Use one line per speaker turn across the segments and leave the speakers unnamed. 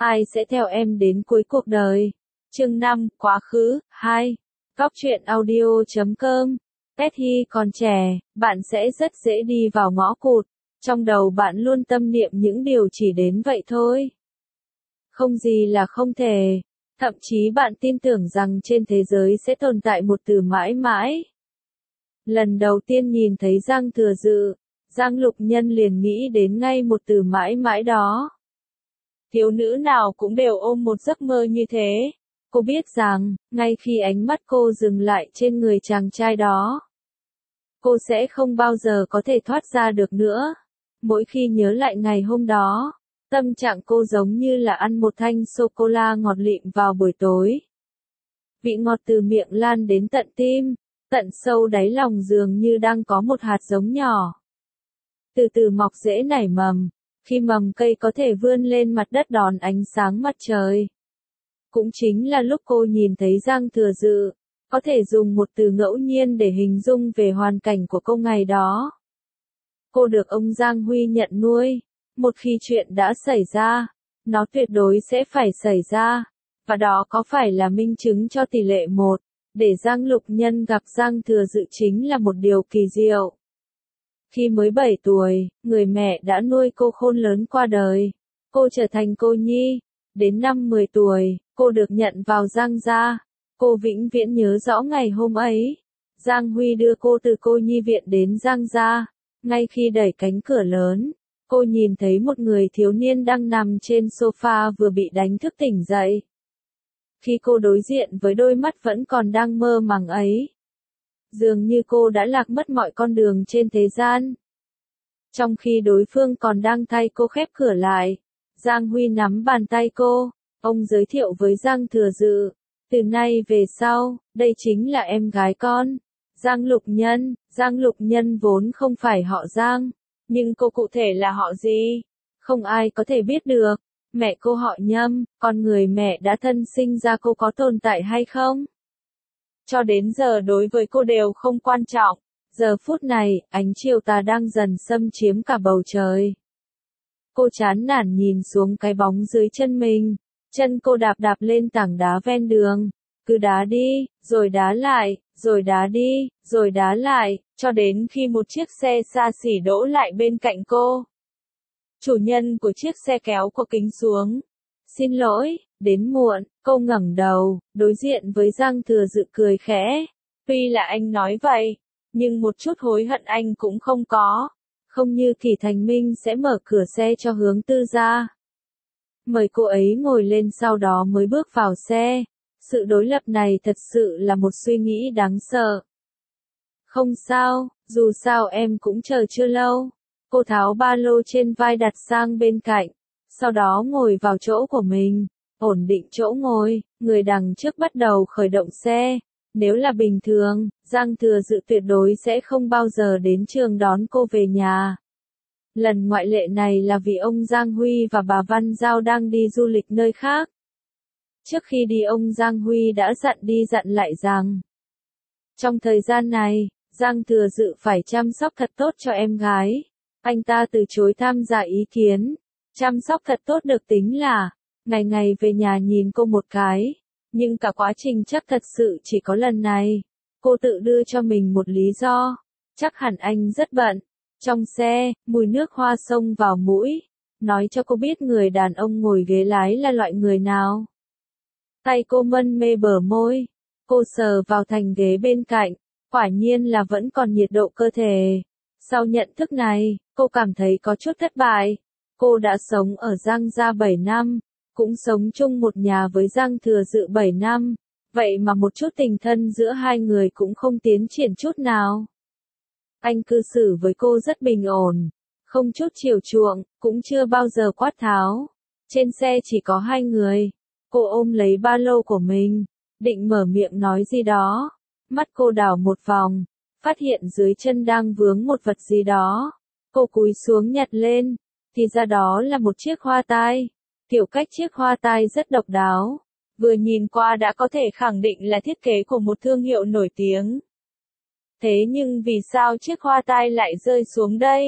Ai sẽ theo em đến cuối cuộc đời? Chương 5, Quá khứ, 2. Góc truyện audio.com. Khi còn trẻ, bạn sẽ rất dễ đi vào ngõ cụt. Trong đầu bạn luôn tâm niệm những điều chỉ đến vậy thôi. Không gì là không thể. Thậm chí bạn tin tưởng rằng trên thế giới sẽ tồn tại một từ mãi mãi. Lần đầu tiên nhìn thấy Giang Thừa Dự, Giang Lục Nhân liền nghĩ đến ngay một từ mãi mãi đó. Thiếu nữ nào cũng đều ôm một giấc mơ như thế. Cô biết rằng, ngay khi ánh mắt cô dừng lại trên người chàng trai đó, cô sẽ không bao giờ có thể thoát ra được nữa. Mỗi khi nhớ lại ngày hôm đó, tâm trạng cô giống như là ăn một thanh sô-cô-la ngọt lịm vào buổi tối. Vị ngọt từ miệng lan đến tận tim, tận sâu đáy lòng dường như đang có một hạt giống nhỏ. Từ từ mọc rễ nảy mầm, khi mầm cây có thể vươn lên mặt đất đón ánh sáng mặt trời. Cũng chính là lúc cô nhìn thấy Giang Thừa Dự, có thể dùng một từ ngẫu nhiên để hình dung về hoàn cảnh của cô ngày đó. Cô được ông Giang Huy nhận nuôi. Một khi chuyện đã xảy ra, nó tuyệt đối sẽ phải xảy ra. Và đó có phải là minh chứng cho tỷ lệ 1, để Giang Lục Nhân gặp Giang Thừa Dự chính là một điều kỳ diệu. Khi mới 7 tuổi, người mẹ đã nuôi cô khôn lớn qua đời. Cô trở thành cô nhi. Đến năm 10 tuổi, cô được nhận vào Giang gia. Cô vĩnh viễn nhớ rõ ngày hôm ấy. Giang Huy đưa cô từ cô nhi viện đến Giang gia. Ngay khi đẩy cánh cửa lớn, cô nhìn thấy một người thiếu niên đang nằm trên sofa vừa bị đánh thức tỉnh dậy. Khi cô đối diện với đôi mắt vẫn còn đang mơ màng ấy, dường như cô đã lạc mất mọi con đường trên thế gian. Trong khi đối phương còn đang thay cô khép cửa lại, Giang Huy nắm bàn tay cô, ông giới thiệu với Giang Thừa Dự, từ nay về sau, đây chính là em gái con, Giang Lục Nhân vốn không phải họ Giang, nhưng cô cụ thể là họ gì? Không ai có thể biết được. Mẹ cô họ Nhâm, còn người mẹ đã thân sinh ra cô có tồn tại hay không? Cho đến giờ đối với cô đều không quan trọng. Giờ phút này, ánh chiều tà đang dần xâm chiếm cả bầu trời. Cô chán nản nhìn xuống cái bóng dưới chân mình. Chân cô đạp đạp lên tảng đá ven đường. Cứ đá đi, rồi đá lại, rồi đá đi, rồi đá lại, cho đến khi một chiếc xe xa xỉ đỗ lại bên cạnh cô. Chủ nhân của chiếc xe kéo cô kính xuống. Xin lỗi, đến muộn. Cô ngẩng đầu, đối diện với Giang Thừa Dự cười khẽ. Tuy là anh nói vậy, nhưng một chút hối hận anh cũng không có. Không như Kỳ Thành Minh sẽ mở cửa xe cho Hướng Tư ra. Mời cô ấy ngồi lên sau đó mới bước vào xe. Sự đối lập này thật sự là một suy nghĩ đáng sợ. Không sao, dù sao em cũng chờ chưa lâu. Cô tháo ba lô trên vai đặt sang bên cạnh, sau đó ngồi vào chỗ của mình, ổn định chỗ ngồi, người đằng trước bắt đầu khởi động xe. Nếu là bình thường, Giang Thừa Dự tuyệt đối sẽ không bao giờ đến trường đón cô về nhà. Lần ngoại lệ này là vì ông Giang Huy và bà Văn Giao đang đi du lịch nơi khác. Trước khi đi ông Giang Huy đã dặn đi dặn lại rằng, trong thời gian này, Giang Thừa Dự phải chăm sóc thật tốt cho em gái. Anh ta từ chối tham gia ý kiến. Chăm sóc thật tốt được tính là, ngày ngày về nhà nhìn cô một cái. Nhưng cả quá trình chắc thật sự chỉ có lần này. Cô tự đưa cho mình một lý do. Chắc hẳn anh rất bận. Trong xe, mùi nước hoa xông vào mũi. Nói cho cô biết người đàn ông ngồi ghế lái là loại người nào. Tay cô mân mê bờ môi. Cô sờ vào thành ghế bên cạnh. Quả nhiên là vẫn còn nhiệt độ cơ thể. Sau nhận thức này, cô cảm thấy có chút thất bại. Cô đã sống ở Giang gia 7 năm, cũng sống chung một nhà với Giang Thừa Dự 7 năm, vậy mà một chút tình thân giữa hai người cũng không tiến triển chút nào. Anh cư xử với cô rất bình ổn, không chút chiều chuộng, cũng chưa bao giờ quát tháo. Trên xe chỉ có hai người, cô ôm lấy ba lô của mình, định mở miệng nói gì đó. Mắt cô đảo một vòng, phát hiện dưới chân đang vướng một vật gì đó. Cô cúi xuống nhặt lên, thì ra đó là một chiếc hoa tai. Kiểu cách chiếc hoa tai rất độc đáo, vừa nhìn qua đã có thể khẳng định là thiết kế của một thương hiệu nổi tiếng. Thế nhưng vì sao chiếc hoa tai lại rơi xuống đây?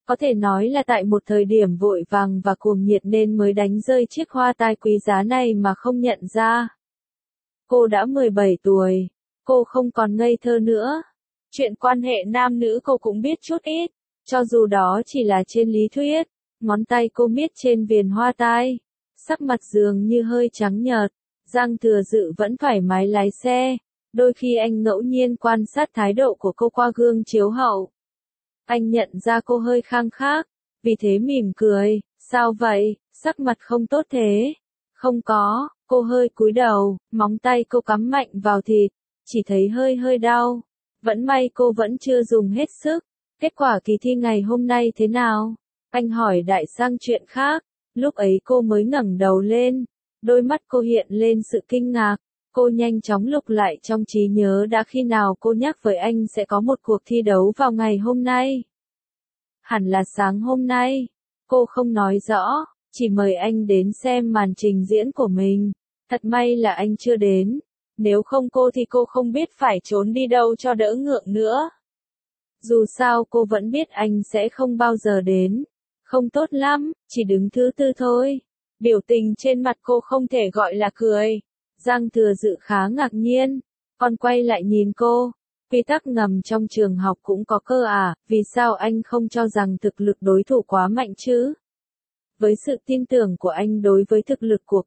Có thể nói là tại một thời điểm vội vàng và cuồng nhiệt nên mới đánh rơi chiếc hoa tai quý giá này mà không nhận ra. Cô đã 17 tuổi, cô không còn ngây thơ nữa. Chuyện quan hệ nam nữ cô cũng biết chút ít, cho dù đó chỉ là trên lý thuyết. Ngón tay cô miết trên viền hoa tai, sắc mặt dường như hơi trắng nhợt. Giang Thừa Dự vẫn thoải mái lái xe, đôi khi anh ngẫu nhiên quan sát thái độ của cô qua gương chiếu hậu. Anh nhận ra cô hơi khang khác, vì thế mỉm cười, sao vậy, sắc mặt không tốt thế. Không có, cô hơi cúi đầu, móng tay cô cắm mạnh vào thịt, chỉ thấy hơi đau. Vẫn may cô vẫn chưa dùng hết sức. Kết quả kỳ thi ngày hôm nay thế nào? Anh hỏi đại sang chuyện khác, lúc ấy cô mới ngẩng đầu lên, đôi mắt cô hiện lên sự kinh ngạc. Cô nhanh chóng lục lại trong trí nhớ đã khi nào cô nhắc với anh sẽ có một cuộc thi đấu vào ngày hôm nay. Hẳn là sáng hôm nay. Cô không nói rõ, chỉ mời anh đến xem màn trình diễn của mình. Thật may là anh chưa đến. Nếu không cô thì cô không biết phải trốn đi đâu cho đỡ ngượng nữa. Dù sao cô vẫn biết anh sẽ không bao giờ đến. Không tốt lắm, chỉ đứng thứ tư thôi. Biểu tình trên mặt cô không thể gọi là cười. Giang Thừa Dự khá ngạc nhiên, còn quay lại nhìn cô. Quy tắc ngầm trong trường học cũng có cơ à, vì sao anh không cho rằng thực lực đối thủ quá mạnh chứ? Với sự tin tưởng của anh đối với thực lực của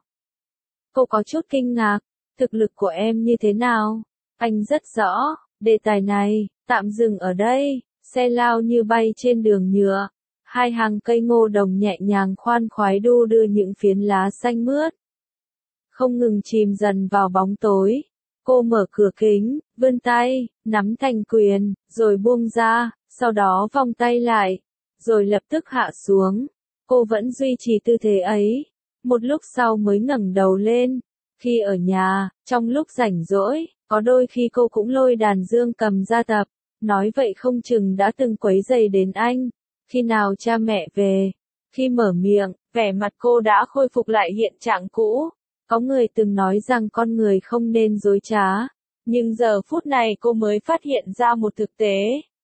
cô có chút kinh ngạc, thực lực của em như thế nào? Anh rất rõ, đề tài này, tạm dừng ở đây, xe lao như bay trên đường nhựa. Hai hàng cây ngô đồng nhẹ nhàng khoan khoái đu đưa những phiến lá xanh mướt. Không ngừng chìm dần vào bóng tối. Cô mở cửa kính, vươn tay, nắm thành quyền, rồi buông ra, sau đó vòng tay lại, rồi lập tức hạ xuống. Cô vẫn duy trì tư thế ấy. Một lúc sau mới ngẩng đầu lên. Khi ở nhà, trong lúc rảnh rỗi, có đôi khi cô cũng lôi đàn dương cầm ra tập. Nói vậy không chừng đã từng quấy rầy đến anh. Khi nào cha mẹ về, khi mở miệng, vẻ mặt cô đã khôi phục lại hiện trạng cũ. Có người từng nói rằng con người không nên dối trá, nhưng giờ phút này cô mới phát hiện ra một thực tế.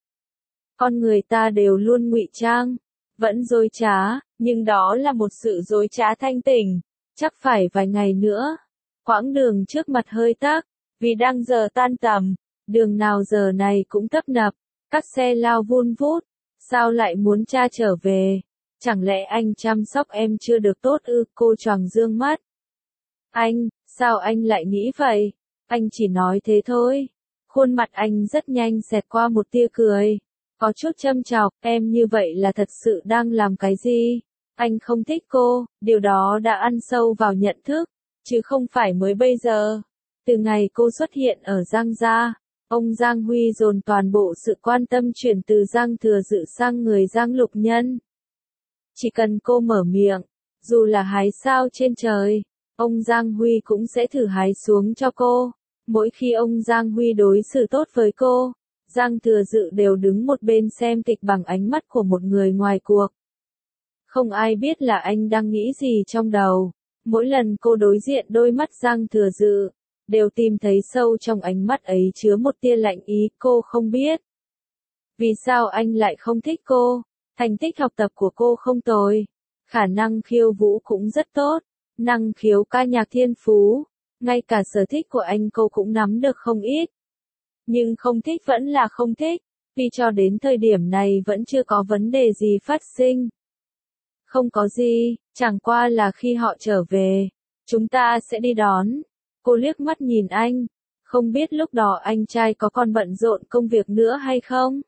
Con người ta đều luôn ngụy trang, vẫn dối trá, nhưng đó là một sự dối trá thanh tỉnh. Chắc phải vài ngày nữa. Quãng đường trước mặt hơi tắc, vì đang giờ tan tầm, đường nào giờ này cũng tấp nập, các xe lao vun vút. Sao lại muốn cha trở về? Chẳng lẽ anh chăm sóc em chưa được tốt ư? Cô choàng dương mắt. Anh, sao anh lại nghĩ vậy? Anh chỉ nói thế thôi. Khuôn mặt anh rất nhanh xẹt qua một tia cười. Có chút châm chọc, em như vậy là thật sự đang làm cái gì? Anh không thích cô, điều đó đã ăn sâu vào nhận thức, chứ không phải mới bây giờ. Từ ngày cô xuất hiện ở Giang gia, ông Giang Huy dồn toàn bộ sự quan tâm chuyển từ Giang Thừa Dự sang người Giang Lục Nhân. Chỉ cần cô mở miệng, dù là hái sao trên trời, ông Giang Huy cũng sẽ thử hái xuống cho cô. Mỗi khi ông Giang Huy đối xử tốt với cô, Giang Thừa Dự đều đứng một bên xem kịch bằng ánh mắt của một người ngoài cuộc. Không ai biết là anh đang nghĩ gì trong đầu. Mỗi lần cô đối diện đôi mắt Giang Thừa Dự, đều tìm thấy sâu trong ánh mắt ấy chứa một tia lạnh ý. Cô không biết vì sao anh lại không thích cô. Thành tích học tập của cô không tồi, khả năng khiêu vũ cũng rất tốt, năng khiếu ca nhạc thiên phú, ngay cả sở thích của anh cô cũng nắm được không ít. Nhưng không thích vẫn là không thích, vì cho đến thời điểm này vẫn chưa có vấn đề gì phát sinh. Không có gì, chẳng qua là khi họ trở về, chúng ta sẽ đi đón. Cô liếc mắt nhìn anh, không biết lúc đó anh trai có còn bận rộn công việc nữa hay không?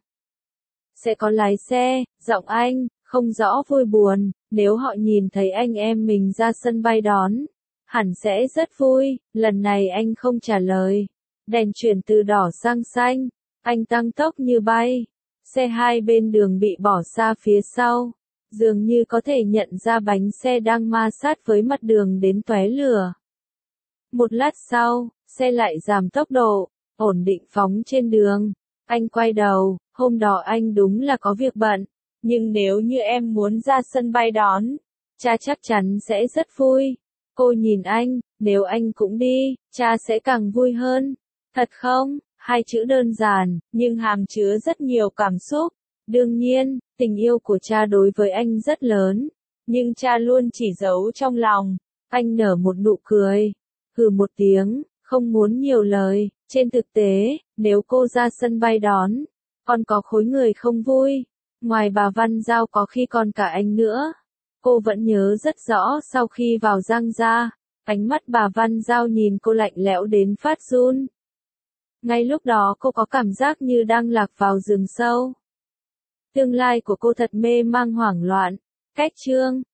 Sẽ có lái xe, giọng anh, không rõ vui buồn, nếu họ nhìn thấy anh em mình ra sân bay đón, hẳn sẽ rất vui. Lần này anh không trả lời. Đèn chuyển từ đỏ sang xanh, anh tăng tốc như bay. Xe hai bên đường bị bỏ xa phía sau, dường như có thể nhận ra bánh xe đang ma sát với mặt đường đến tóe lửa. Một lát sau, xe lại giảm tốc độ, ổn định phóng trên đường. Anh quay đầu, hôm đó anh đúng là có việc bận, nhưng nếu như em muốn ra sân bay đón, cha chắc chắn sẽ rất vui. Cô nhìn anh, nếu anh cũng đi, cha sẽ càng vui hơn. Thật không? Hai chữ đơn giản, nhưng hàm chứa rất nhiều cảm xúc. Đương nhiên, tình yêu của cha đối với anh rất lớn, nhưng cha luôn chỉ giấu trong lòng. Anh nở một nụ cười, hừ một tiếng, không muốn nhiều lời. Trên thực tế, nếu cô ra sân bay đón, còn có khối người không vui. Ngoài bà Văn Giao có khi còn cả anh nữa. Cô vẫn nhớ rất rõ sau khi vào Giang gia, ánh mắt bà Văn Giao nhìn cô lạnh lẽo đến phát run. Ngay lúc đó cô có cảm giác như đang lạc vào rừng sâu. Tương lai của cô thật mê mang hoảng loạn. Cách chương